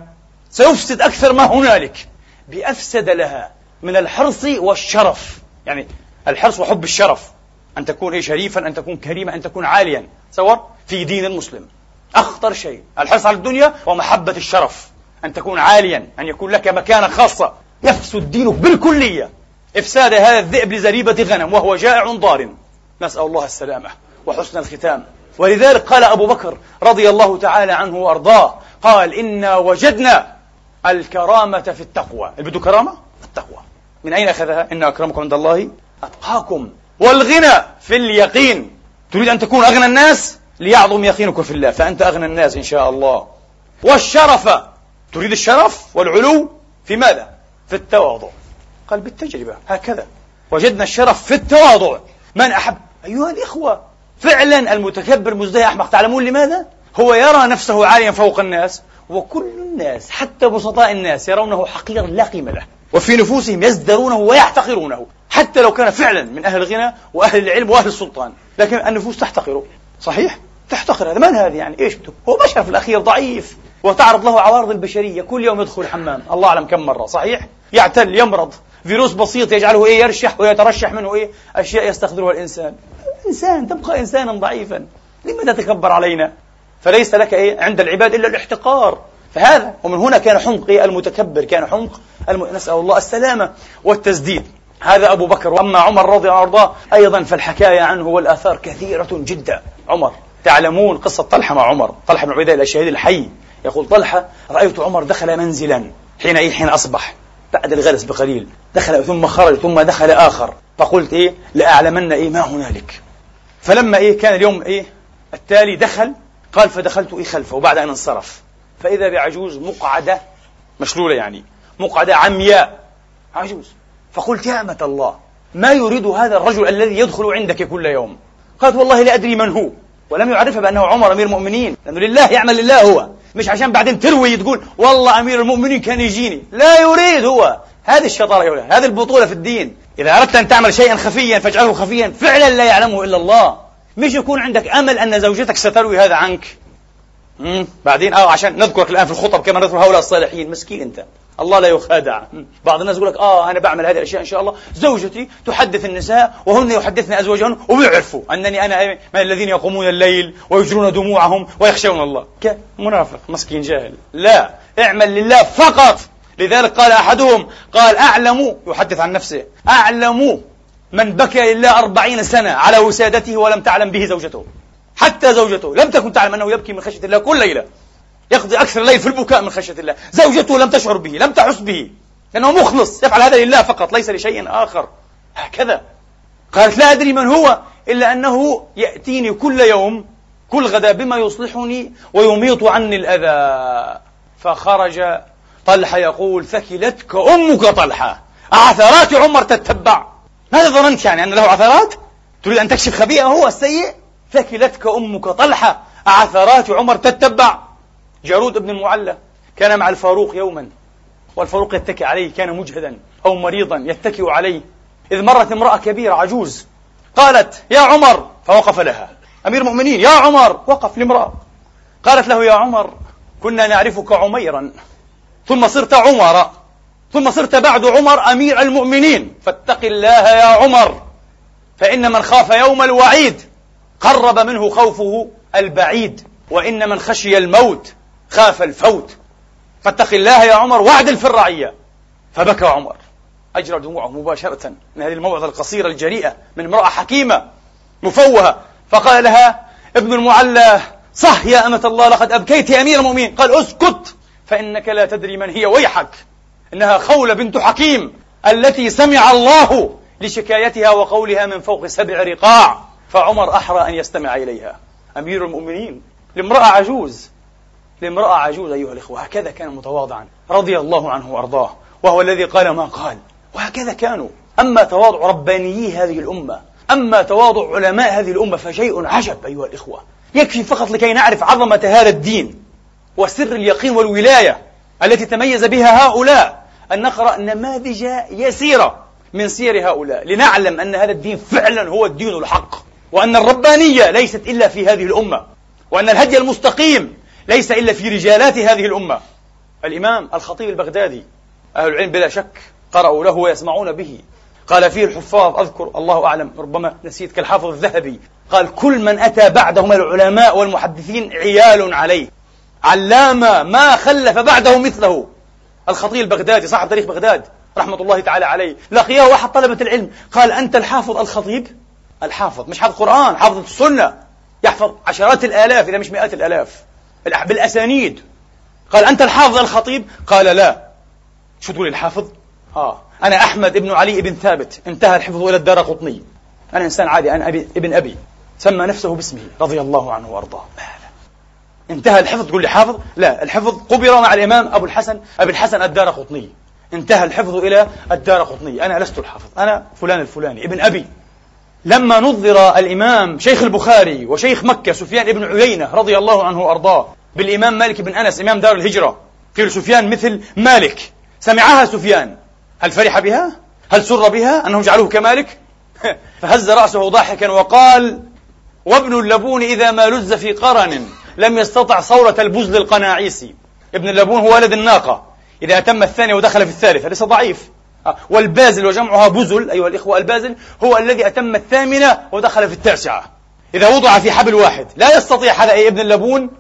سيفسد أكثر ما هنالك بأفسد لها من الحرص والشرف. يعني الحرص وحب الشرف، أن تكون شريفا، أن تكون كريما، أن تكون عاليا، تصور في دين المسلم أخطر شيء الحرص على الدنيا ومحبة الشرف، أن تكون عاليا، أن يكون لك مكانة خاصة. يفسد دينك بالكلية إفساد هذا الذئب لزريبة غنم وهو جائع ضار. نسأل الله السلامة وحسن الختام. ولذلك قال أبو بكر رضي الله تعالى عنه وأرضاه، قال: إنا وجدنا الكرامة في التقوى. اللي بده كرامة التقوى. من أين أخذها؟ إن أكرمكم عند الله أتقاكم. والغنى في اليقين. تريد أن تكون أغنى الناس؟ ليعظم يقينك في الله، فأنت أغنى الناس إن شاء الله. والشرف، تريد الشرف والعلو في ماذا؟ في التواضع. قال: بالتجربة هكذا وجدنا الشرف في التواضع. من أحب أيها الإخوة، فعلا المتكبر مزدهي أحمق. تعلمون لماذا؟ هو يرى نفسه عاليا فوق الناس، وكل الناس حتى بسطاء الناس يرونه حقيرا لا قيمة له، وفي نفوسهم يزدرونه ويحتقرونه، حتى لو كان فعلا من أهل الغنى وأهل العلم وأهل السلطان، لكن النفوس تحتقره. صحيح؟ تحتقر. هذا من هذا يعني؟ إيش بده؟ هو بشر في الأخير ضعيف، وتعرض له عوارض البشرية. كل يوم يدخل الحمام الله أعلم كم مرة. صحيح؟ يعتل، يمرض، فيروس بسيط يجعله يرشح ويترشح منه أشياء يستخدمها الإنسان. إنسان، تبقى إنسانا ضعيفا. لماذا تتكبر علينا؟ فليس لك عند العباد إلا الاحتقار. فهذا ومن هنا كان حمق المتكبر، كان حمق نسأل الله السلامة والتسديد. هذا أبو بكر. وأما عمر رضي الله عنه أيضا فالحكاية عنه والآثار كثيرة جدا. عمر، تعلمون قصة طلحة مع عمر، طلحة بن عبيد الله الشهيد الحي. يقول طلحة: رأيت عمر دخل منزلا حين أصبح بعد الغلس بقليل، دخل ثم خرج ثم دخل آخر، فقلت لأعلمن ما هنالك. فلما كان اليوم التالي دخل، قال: فدخلت خلفه بعد أن انصرف، فإذا بعجوز مقعدة مشلولة، يعني مقعدة عمياء، عجوز. فقلت: يا أمة الله، ما يريد هذا الرجل الذي يدخل عندك كل يوم؟ قالت: والله لا أدري من هو. ولم يعرفها بأنه عمر أمير المؤمنين، لأنه لله يعمل لله هو، مش عشان بعدين تروي تقول والله أمير المؤمنين كان يجيني. لا يريد هو. هذه الشطارة يا أولاد، هذه البطولة في الدين. إذا أردت أن تعمل شيئا خفيا فاجعله خفيا فعلا لا يعلمه إلا الله. مش يكون عندك أمل أن زوجتك ستروي هذا عنك بعدين عشان نذكرك الآن في الخطب كما نذكر هؤلاء الصالحين. مسكين أنت، الله لا يخادع. بعض الناس يقول لك أنا بعمل هذه الأشياء إن شاء الله، زوجتي تحدث النساء وهن يحدثن أزواجهن وبيعرفوا أنني أنا من الذين يقومون الليل ويجرون دموعهم ويخشون الله. منافق مسكين جاهل. لا، اعمل لله فقط. لذلك قال أحدهم، قال: أعلم، يحدث عن نفسه، أعلم من بكى لله 40 سنة على وسادته ولم تعلم به زوجته. حتى زوجته لم تكن تعلم أنه يبكي من خشية الله كل ليلة، يقضي أكثر الليل في البكاء من خشية الله. زوجته لم تشعر به، لم تحس به، لأنه مخلص يفعل هذا لله فقط، ليس لشيء آخر. هكذا قالت: لا أدري من هو، إلا أنه يأتيني كل يوم كل غدا بما يصلحني ويميط عني الأذى. فخرج طلحة يقول: ثكلتك أمك طلحة، عثرات عمر تتبع. ماذا ظننت يعني أن له عثرات؟ تريد أن تكشف خبيئة هو السيء؟ ثكلتك أمك طلحة، عثرات عمر تتبع. جارود بن المعلى كان مع الفاروق يوما، والفاروق يتكئ عليه، كان مجهدا أو مريضا يتكئ عليه، إذ مرت امرأة كبيرة عجوز، قالت: يا عمر، فوقف لها أمير المؤمنين: يا عمر. وقف لامرأة، قالت له: يا عمر، كنا نعرفك عميرا، ثم صرت عمر، ثم صرت بعد عمر أمير المؤمنين، فاتق الله يا عمر، فإن من خاف يوم الوعيد قرب منه خوفه البعيد، وإن من خشي الموت خاف الفوت، فاتق الله يا عمر واعدل في الرعية. فبكى عمر، أجرى دموعه مباشرة من هذه الموعظة القصيرة الجريئة من امرأة حكيمة مفوهة. فقال لها ابن المعلى: صح يا أمة الله، لقد أبكيت يا أمير المؤمنين. قال: اسكت، فإنك لا تدري من هي، ويحك، إنها خولة بنت حكيم التي سمع الله لشكايتها وقولها من فوق 7 رقاع. فعمر أحرى أن يستمع إليها، أمير المؤمنين، لامرأة عجوز، لامرأة عجوز. أيها الإخوة، هكذا كان متواضعا رضي الله عنه وأرضاه، وهو الذي قال ما قال، وهكذا كانوا. أما تواضع ربانيي هذه الأمة، أما تواضع علماء هذه الأمة فشيء عجب أيها الإخوة. يكفي فقط لكي نعرف عظمة هذا الدين وسر اليقين والولاية التي تميز بها هؤلاء أن نقرأ نماذج يسيرة من سير هؤلاء لنعلم أن هذا الدين فعلا هو الدين الحق، وأن الربانية ليست إلا في هذه الأمة، وأن الهدي المستقيم ليس إلا في رجالات هذه الأمة. الإمام الخطيب البغدادي، أهل العلم بلا شك قرأوا له ويسمعون به. قال فيه الحفاظ، أذكر الله أعلم ربما نسيت، كالحافظ الذهبي، قال كل من أتى بعده من العلماء والمحدثين عيال عليه، علامة ما خلف بعده مثله. الخطيب البغدادي صاحب تاريخ بغداد رحمة الله تعالى عليه، لقيه أحد طلبة العلم قال أنت الحافظ الخطيب؟ الحافظ مش حافظ قرآن، حافظ السنة، يحفظ عشرات الآلاف إذا مش مئات الآلاف بالأسانيد. قال أنت الحافظ الخطيب؟ قال لا. شو تقول الحافظ؟ أنا أحمد ابن علي ابن ثابت، انتهى الحفظ إلى الدارقطني، أنا إنسان عادي، أنا ابن أبي، سمى نفسه باسمه رضي الله عنه وأرضاه. انتهى الحفظ تقول لي حافظ؟ لا، الحفظ قبر مع الإمام أبي الحسن الدارقطني، انتهى الحفظ إلى الدارقطني، أنا لست الحافظ، أنا فلان الفلاني ابن أبي. لما نظر الإمام شيخ البخاري وشيخ مكة سفيان ابن عيينة رضي الله عنه وأرضاه بالإمام مالك بن أنس إمام دار الهجرة، في سفيان مثل مالك، سمعها سفيان، هل فرح بها؟ هل سر بها أنهم جعلوه كمالك؟ فهز رأسه ضاحكا وقال وابن اللبون إذا ما لز في قرن لم يستطع صورة البزل القناعيسي. ابن اللبون هو ولد الناقة، إذا أتم الثانية ودخل في الثالثة ليس ضعيف. والبازل وجمعها بزل أيها الإخوة، البازل هو الذي أتم الثامنة ودخل في التاسعة، إذا وضع في حبل واحد لا يستطيع هذا ابن اللبون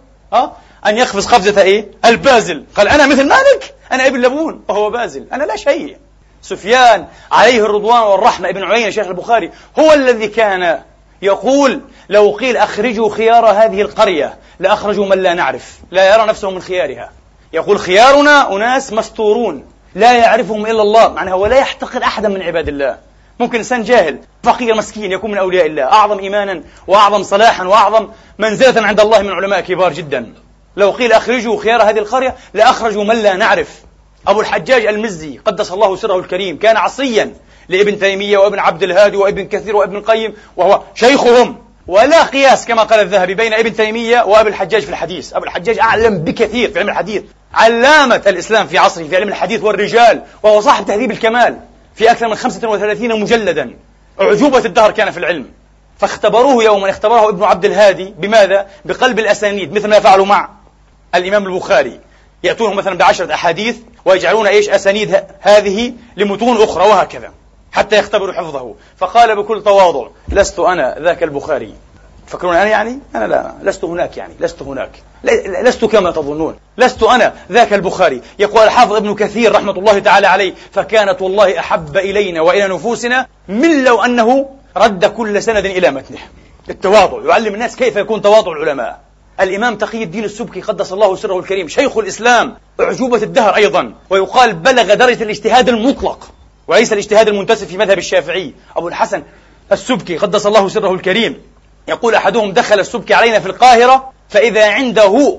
أن يقفز قفزة البازل. قال أنا مثل مالك، أنا ابن لبون وهو بازل، أنا لا شيء. سفيان عليه الرضوان والرحمة ابن عيينة شيخ البخاري هو الذي كان يقول لو قيل أخرجوا خيار هذه القرية لأخرجوا من لا نعرف، لا يرى نفسه من خيارها. يقول خيارنا أناس مستورون لا يعرفهم إلا الله، معناه هو لا يحتقر أحدا من عباد الله. ممكن إنسان جاهل فقير مسكين يكون من أولياء الله، أعظم إيمانا وأعظم صلاحا وأعظم منزلة عند الله من علماء كبار جدا. لو قيل أخرجوا خيار هذه القرية لأخرجوا من لا نعرف. أبو الحجاج المزي قدس الله سره الكريم كان عصيا لابن تيمية وابن عبد الهادي وابن كثير وابن القيم، وهو شيخهم، ولا قياس كما قال الذهبي بين ابن تيمية وابن الحجاج في الحديث. أبو الحجاج أعلم بكثير في علم الحديث، علامة الإسلام في عصره في علم الحديث والرجال، وهو صاحب تهذيب الكمال في أكثر من 35 مجلدا، أعجوبة الدهر كان في العلم. فاختبروه يوما، اختبره ابن عبد الهادي بماذا؟ بقلب الأسانيد، مثل ما فعلوا مع الإمام البخاري، يأتونه مثلا ب10 أحاديث ويجعلون أسانيد هذه لمتون أخرى وهكذا حتى يختبروا حفظه. فقال بكل تواضع لست أنا ذاك البخاري. فكرون أنا يعني أنا لا، لست هناك، يعني لست هناك، لست كما تظنون، لست أنا ذاك البخاري. يقول الحافظ ابن كثير رحمة الله تعالى عليه فكانت والله أحب إلينا وإلى نفوسنا من لو أنه رد كل سند إلى متنه. التواضع يعلم الناس كيف يكون تواضع العلماء. الإمام تقي الدين السبكي قدس الله سره الكريم شيخ الإسلام، أعجوبة الدهر أيضا، ويقال بلغ درجة الاجتهاد المطلق وليس الاجتهاد المنتسب في مذهب الشافعي. أبو الحسن السبكي قدس الله سره الكريم يقول أحدهم دخل السبكي علينا في القاهرة فإذا عنده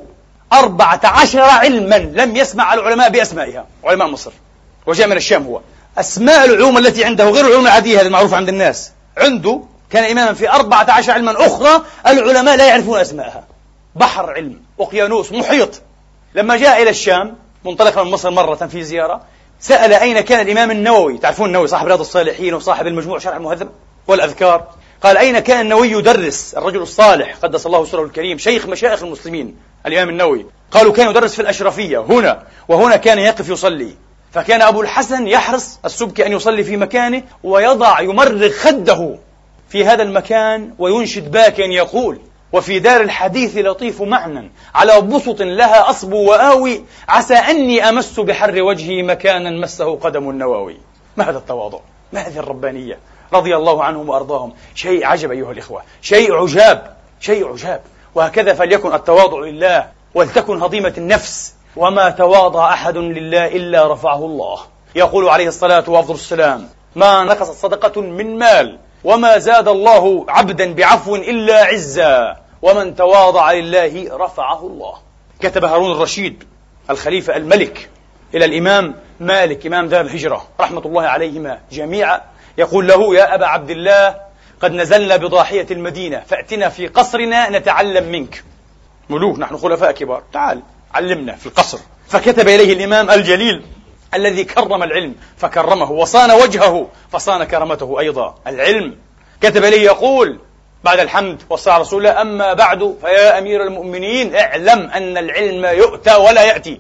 14 علما لم يسمع العلماء بأسمائها، علماء مصر، وجاء من الشام. هو أسماء العلوم التي عنده غير العلوم العادية هذه المعروفة عند الناس، عنده كان إماما في 14 علما أخرى العلماء لا يعرفون أسمائها. بحر علم، أقيانوس، محيط. لما جاء إلى الشام منطلقا من مصر مرة في زيارة، سأل أين كان الإمام النووي. تعرفون النووي صاحب رياض الصالحين وصاحب المجموع شرح المهذب والأذكار. قال أين كان النووي يدرس؟ الرجل الصالح قدس الله سره الكريم شيخ مشايخ المسلمين الإمام النووي. قالوا كان يدرس في الأشرفية هنا، وهنا كان يقف يصلي. فكان أبو الحسن يحرص السبكي أن يصلي في مكانه ويضع يمرغ خده في هذا المكان وينشد باكيا يقول وفي دار الحديث لطيف معنى على بسط لها أصب وآوي عسى أني أمس بحر وجهي مكانا مسه قدم النووي. ما هذا التواضع؟ ما هذه الربانية؟ رضي الله عنهم وأرضاهم. شيء عجب أيها الإخوة، شيء عجاب، شيء عجاب. وهكذا فليكن التواضع لله ولتكن هضيمة النفس. وما تواضع أحد لله إلا رفعه الله. يقول عليه الصلاة والسلام ما نقصت صدقة من مال وما زاد الله عبدا بعفو إلا عزا ومن تواضع لله رفعه الله. كتب هارون الرشيد الخليفة الملك إلى الإمام مالك إمام دار الهجرة رحمة الله عليهما جميعا، يقول له يا أبا عبد الله قد نزلنا بضاحية المدينة فأتنا في قصرنا نتعلم منك. ملوك نحن خلفاء كبار، تعال علمنا في القصر. فكتب إليه الإمام الجليل الذي كرم العلم فكرمه وصان وجهه فصان كرمته أيضا العلم. كتب إليه يقول بعد الحمد والصلاة على رسول الله أما بعد فيا أمير المؤمنين اعلم أن العلم يؤتى ولا يأتي.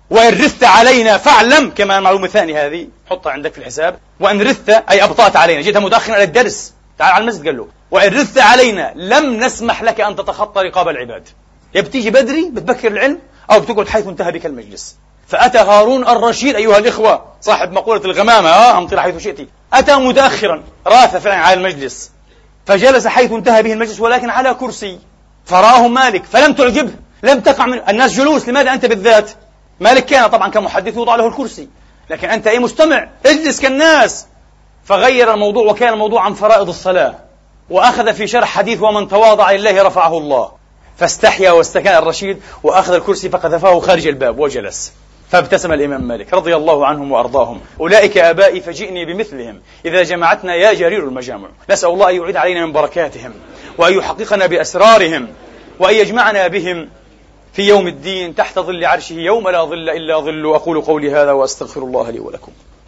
وإن رثت علينا فاعلم، كما معلومة ثانية هذه حطها عندك في الحساب، وإن رثت أي أبطأت علينا، جئت متأخرا إلى الدرس، تعال على المسجد، قال له وإن رثت علينا لم نسمح لك أن تتخطى رقاب العباد. يا بتيجي بدري بتبكر العلم أو بتقعد حيث انتهى بك المجلس. فأتى هارون الرشيد أيها الإخوة صاحب مقولة الغمامة أمطر حيث شئت، أتى متأخرا راث فعلا على المجلس، فجلس حيث انتهى به المجلس ولكن على كرسي، فرآه مالك فلم تعجبه، لم تقع من الناس جلوس، لماذا أنت بالذات؟ مالك كان طبعا كمحدث يوضع له الكرسي، لكن أنت أي مستمع اجلس كالناس. فغير الموضوع، وكان الموضوع عن فرائض الصلاة، وأخذ في شرح حديث ومن تواضع لله رفعه الله، فاستحيا واستكان الرشيد وأخذ الكرسي فقذفه خارج الباب وجلس. فابتسم الإمام مالك رضي الله عنهم وأرضاهم: أولئك آبائي فجئني بمثلهم إذا جمعتنا يا جرير المجامع. نسأل الله أن يعيد علينا من بركاتهم، وأن يحققنا بأسرارهم، وأن يجمعنا بهم في يوم الدين تحت ظل عرشه يوم لا ظل إلا ظل. أقول قولي هذا وأستغفر الله لي ولكم.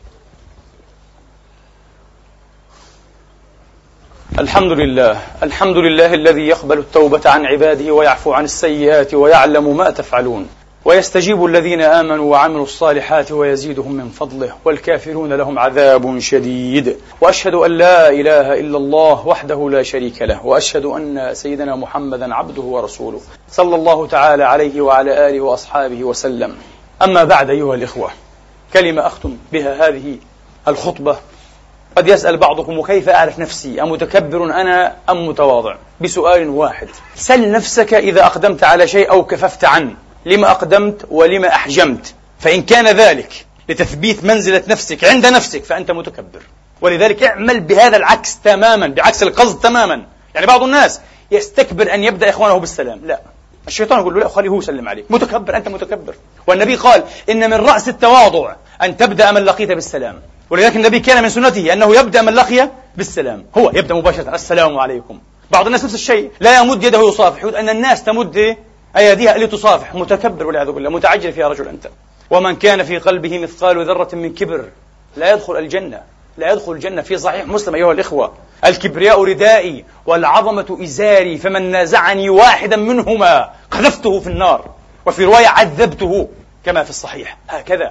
الحمد لله، الحمد لله الذي يقبل التوبة عن عباده ويعفو عن السيئات ويعلم ما تفعلون، ويستجيب الذين آمنوا وعملوا الصالحات ويزيدهم من فضله، والكافرون لهم عذاب شديد. وأشهد أن لا إله إلا الله وحده لا شريك له، وأشهد أن سيدنا محمدا عبده ورسوله صلى الله تعالى عليه وعلى آله وأصحابه وسلم. أما بعد أيها الإخوة، كلمة أختم بها هذه الخطبة. قد يسأل بعضكم: وكيف أعرف نفسي أمتكبر أنا أم متواضع؟ بسؤال واحد: سل نفسك إذا أقدمت على شيء أو كففت عنه، لما أقدمت ولما أحجمت؟ فإن كان ذلك لتثبيت منزلة نفسك عند نفسك فأنت متكبر. ولذلك اعمل بهذا العكس تماما، بعكس القصد تماما. يعني بعض الناس يستكبر أن يبدأ إخوانه بالسلام، لا، الشيطان يقول له لا، خليه هو يسلم عليك، متكبر، أنت متكبر. والنبي قال: إن من رأس التواضع أن تبدأ من لقيت بالسلام. ولذلك النبي كان من سنته أنه يبدأ من لقي بالسلام، هو يبدأ مباشرة السلام عليكم. بعض الناس نفس الشيء، لا يمد يده يصافح، يريد أن الناس تمد أيديها لتصافح، متكبر والعياذ بالله، متعجل فيها رجل أنت. ومن كان في قلبه مثقال ذرة من كبر لا يدخل الجنة، لا يدخل الجنة. في صحيح مسلم أيها الإخوة: الكبرياء ردائي والعظمة إزاري، فمن نازعني واحدا منهما قذفته في النار، وفي رواية عذبته، كما في الصحيح. هكذا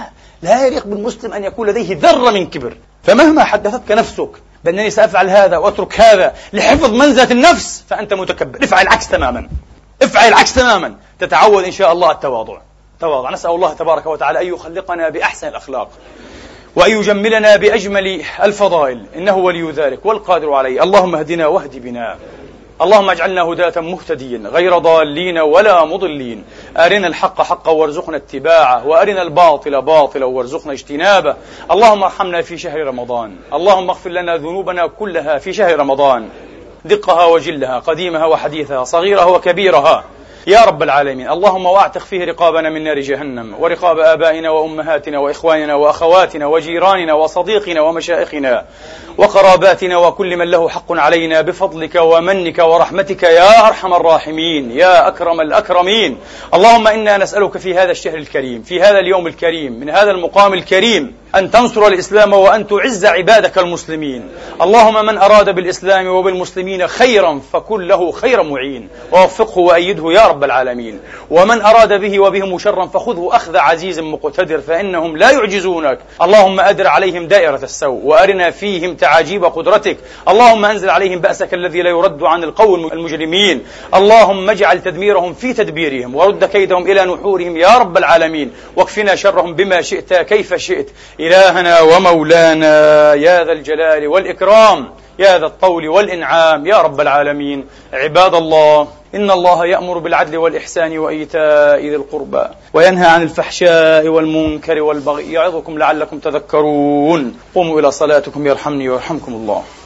لا يليق بالمسلم أن يكون لديه ذرة من كبر. فمهما حدثتك نفسك بأنني سأفعل هذا وأترك هذا لحفظ منزلة النفس فأنت متكبر. افعل العكس تماما، افعل العكس تماما، تتعود إن شاء الله التواضع. نسأل الله تبارك وتعالى أن يخلقنا بأحسن الأخلاق، وأن يجملنا بأجمل الفضائل، إنه ولي ذلك والقادر عليه. اللهم اهدنا واهد بنا، اللهم اجعلنا هداة مهتدين غير ضالين ولا مضلين. أرنا الحق حقا وارزقنا اتباعه، وأرنا الباطل باطلا وارزقنا اجتنابه. اللهم ارحمنا في شهر رمضان، اللهم اغفر لنا ذنوبنا كلها في شهر رمضان، دقها وجلها، قديمها وحديثها، صغيرها وكبيرها، يا رب العالمين. اللهم واعتق فيه رقابنا من نار جهنم، ورقاب آبائنا وأمهاتنا وإخواننا وأخواتنا وجيراننا وصديقنا ومشائخنا وقراباتنا وكل من له حق علينا، بفضلك ومنك ورحمتك يا أرحم الراحمين يا أكرم الأكرمين. اللهم إنا نسألك في هذا الشهر الكريم، في هذا اليوم الكريم، من هذا المقام الكريم، أن تنصر الإسلام وأن تعز عبادك المسلمين. اللهم من أراد بالإسلام وبالمسلمين خيرا فكن له خير معين، ووفقه وأيده يا رب العالمين. ومن أراد به وبهم شرا فخذه أخذ عزيز مقتدر، فإنهم لا يعجزونك. اللهم أدر عليهم دائرة السوء، وأرنا فيهم تعاجيب قدرتك. اللهم أنزل عليهم بأسك الذي لا يرد عن القوم المجرمين. اللهم اجعل تدميرهم في تدبيرهم، ورد كيدهم إلى نحورهم يا رب العالمين، واكفنا شرهم بما شئت كيف شئت. إلهنا ومولانا يا ذا الجلال والإكرام، يا ذا الطول والإنعام يا رب العالمين. عباد الله، إن الله يأمر بالعدل والإحسان وإيتاء ذي القربى، وينهى عن الفحشاء والمنكر والبغي، يعظكم لعلكم تذكرون. قوموا إلى صلاتكم يرحمني ويرحمكم الله.